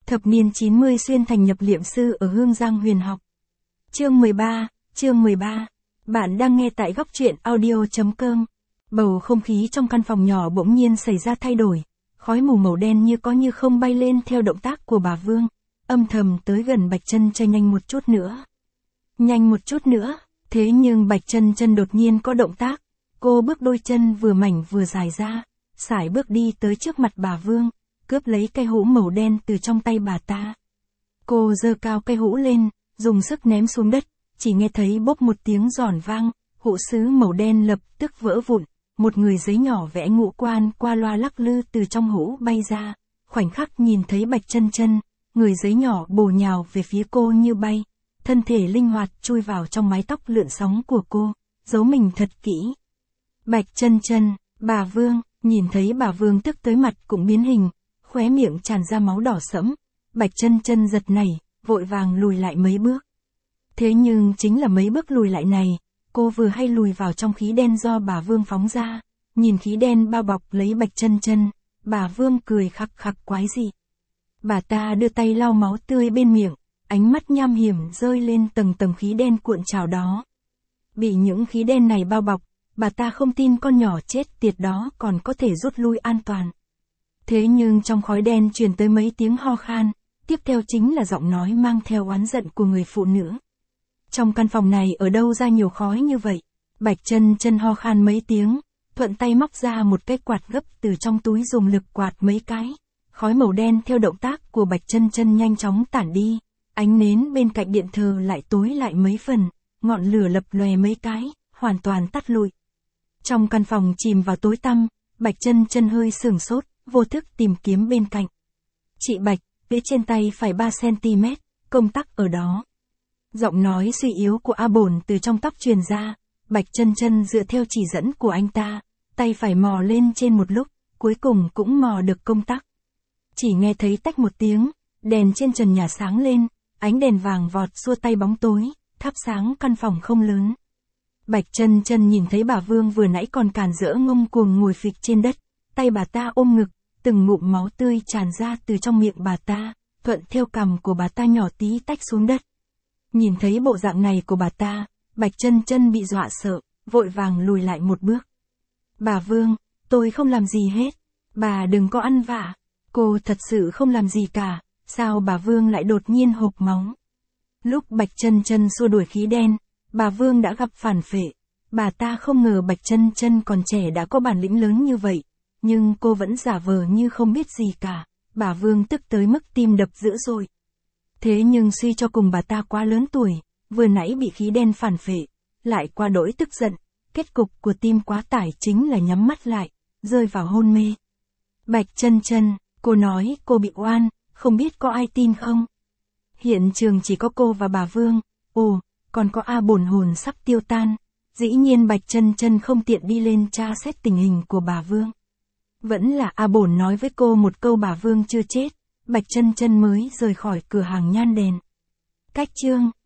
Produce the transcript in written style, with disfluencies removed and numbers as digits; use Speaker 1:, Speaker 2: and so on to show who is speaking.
Speaker 1: Thập niên 90 xuyên thành nhập liệm sư ở Hương Giang huyền học. Chương 13. Bạn đang nghe tại góc truyện audio.com. Bầu không khí trong căn phòng nhỏ bỗng nhiên xảy ra thay đổi. Khói mù màu đen như có như không bay lên theo động tác của bà Vương, âm thầm tới gần Bạch Chân Chân nhanh một chút nữa. Nhanh một chút nữa, thế nhưng Bạch Chân Chân đột nhiên có động tác. Cô bước đôi chân vừa mảnh vừa dài ra, sải bước đi tới trước mặt bà Vương, cướp lấy cây hũ màu đen từ trong tay bà ta. Cô giơ cao cây hũ lên, dùng sức ném xuống đất, chỉ nghe thấy bốp một tiếng giòn vang, hũ sứ màu đen lập tức vỡ vụn, một người giấy nhỏ vẽ ngũ quan qua loa lắc lư từ trong hũ bay ra, khoảnh khắc nhìn thấy Bạch Chân Chân, người giấy nhỏ bổ nhào về phía cô như bay, thân thể linh hoạt chui vào trong mái tóc lượn sóng của cô, giấu mình thật kỹ. Bạch Chân Chân, bà Vương, nhìn thấy bà Vương tức tới mặt cũng biến hình, khóe miệng tràn ra máu đỏ sẫm, Bạch Chân Chân giật nảy, vội vàng lùi lại mấy bước. Thế nhưng chính là mấy bước lùi lại này, cô vừa hay lùi vào trong khí đen do bà Vương phóng ra, nhìn khí đen bao bọc lấy Bạch Chân Chân, bà Vương cười khặc khặc quái dị. Bà ta đưa tay lau máu tươi bên miệng, ánh mắt nham hiểm rơi lên tầng tầng khí đen cuộn trào đó. Bị những khí đen này bao bọc, bà ta không tin con nhỏ chết tiệt đó còn có thể rút lui an toàn. Thế nhưng trong khói đen truyền tới mấy tiếng ho khan, tiếp theo chính là giọng nói mang theo oán giận của người phụ nữ. Trong căn phòng này ở đâu ra nhiều khói như vậy? Bạch Chân Chân ho khan mấy tiếng, thuận tay móc ra một cái quạt gấp từ trong túi dùng lực quạt mấy cái. Khói màu đen theo động tác của Bạch Chân Chân nhanh chóng tản đi, ánh nến bên cạnh điện thờ lại tối lại mấy phần, ngọn lửa lập lòe mấy cái, hoàn toàn tắt lụi. Trong căn phòng chìm vào tối tăm, Bạch Chân Chân hơi sửng sốt, vô thức tìm kiếm bên cạnh. Chị Bạch, phía trên tay phải 3cm, công tắc ở đó. Giọng nói suy yếu của A Bổn từ trong tóc truyền ra, Bạch Chân Chân dựa theo chỉ dẫn của anh ta, tay phải mò lên trên một lúc, cuối cùng cũng mò được công tắc. Chỉ nghe thấy tách một tiếng, đèn trên trần nhà sáng lên, ánh đèn vàng vọt xua tay bóng tối, thắp sáng căn phòng không lớn. Bạch Chân Chân nhìn thấy bà Vương vừa nãy còn càn rỡ ngông cuồng ngồi phịch trên đất, tay bà ta ôm ngực, từng ngụm máu tươi tràn ra từ trong miệng bà ta, thuận theo cằm của bà ta nhỏ tí tách xuống đất. Nhìn thấy bộ dạng này của bà ta, Bạch Chân Chân bị dọa sợ, vội vàng lùi lại một bước. Bà Vương, tôi không làm gì hết, bà đừng có ăn vạ, cô thật sự không làm gì cả, sao bà Vương lại đột nhiên hộc máu? Lúc Bạch Chân Chân xua đuổi khí đen, bà Vương đã gặp phản phệ, bà ta không ngờ Bạch Chân Chân còn trẻ đã có bản lĩnh lớn như vậy, nhưng cô vẫn giả vờ như không biết gì cả, bà Vương tức tới mức tim đập dữ dội. Thế nhưng suy cho cùng bà ta quá lớn tuổi, vừa nãy bị khí đen phản phệ, lại quá đỗi tức giận, kết cục của tim quá tải chính là nhắm mắt lại, rơi vào hôn mê. Bạch Chân Chân, cô nói cô bị oan, không biết có ai tin không? Hiện trường chỉ có cô và bà Vương, còn có A Bổn hồn sắp tiêu tan, dĩ nhiên Bạch Chân Chân không tiện đi lên tra xét tình hình của bà Vương. Vẫn là A Bổn nói với cô một câu bà Vương chưa chết, Bạch Chân Chân mới rời khỏi cửa hàng nhan đèn. Cách chương